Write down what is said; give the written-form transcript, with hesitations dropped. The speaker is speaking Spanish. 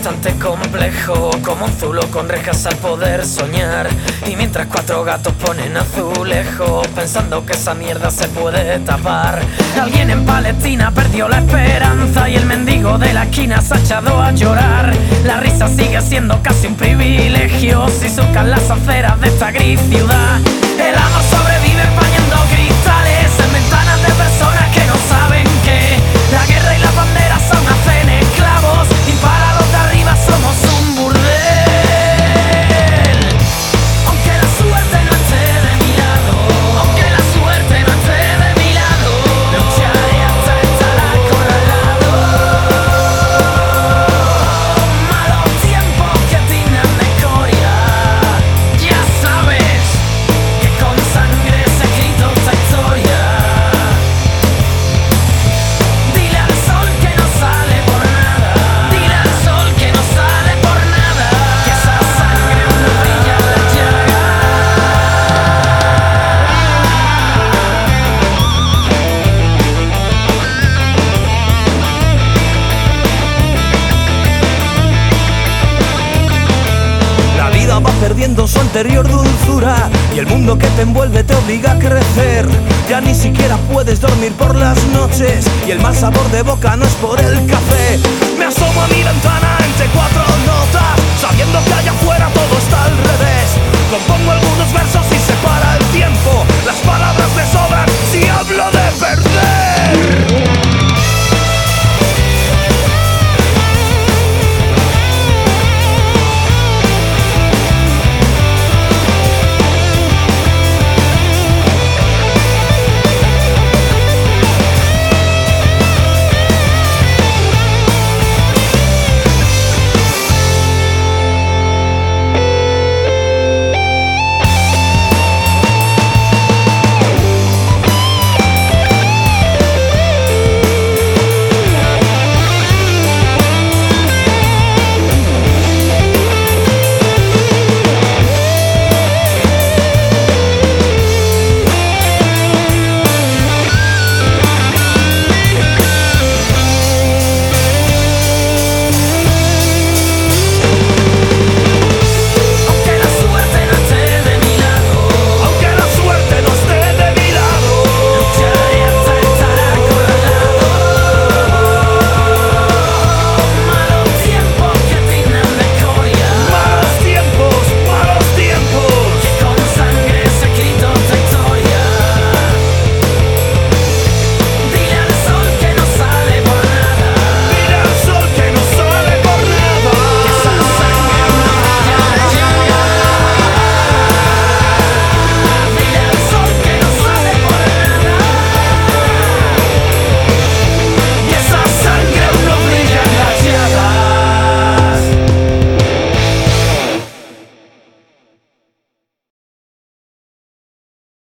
bastante complejo, como un zulo con rejas al poder soñar. Y mientras cuatro gatos ponen azulejos, pensando que esa mierda se puede tapar. Alguien en Palestina perdió la esperanza y el mendigo de la esquina se ha echado a llorar. La risa sigue siendo casi un privilegio si surcan las aceras de esta gris ciudad. El amor sobrevive empañando cristales en ventanas de personas que no saben que la guerra y las banderas aún hacen esclavos y para los de arriba somos un burdel. Aunque la suerte no esté de mi lado, aunque la suerte no esté de mi lado, lucharé hasta estar acorralado. Malos tiempos que tinan de escoria, ya sabes que con sangre se ha escrito esta historia. Dile al sol que no sale por nada, dile al sol que no sale por nada, que esa sangre aún no brilla en la llaga. La vida va perdiendo su anterior dulzura y el mundo que te envuelve te obliga a crecer. Ya ni siquiera puedes dormir por las noches y el mal sabor de boca no es por el café. Me asomo a mi ventana entre cuatro notas, sabiendo que allá afuera todo está al revés. Compongo algunos versos y separa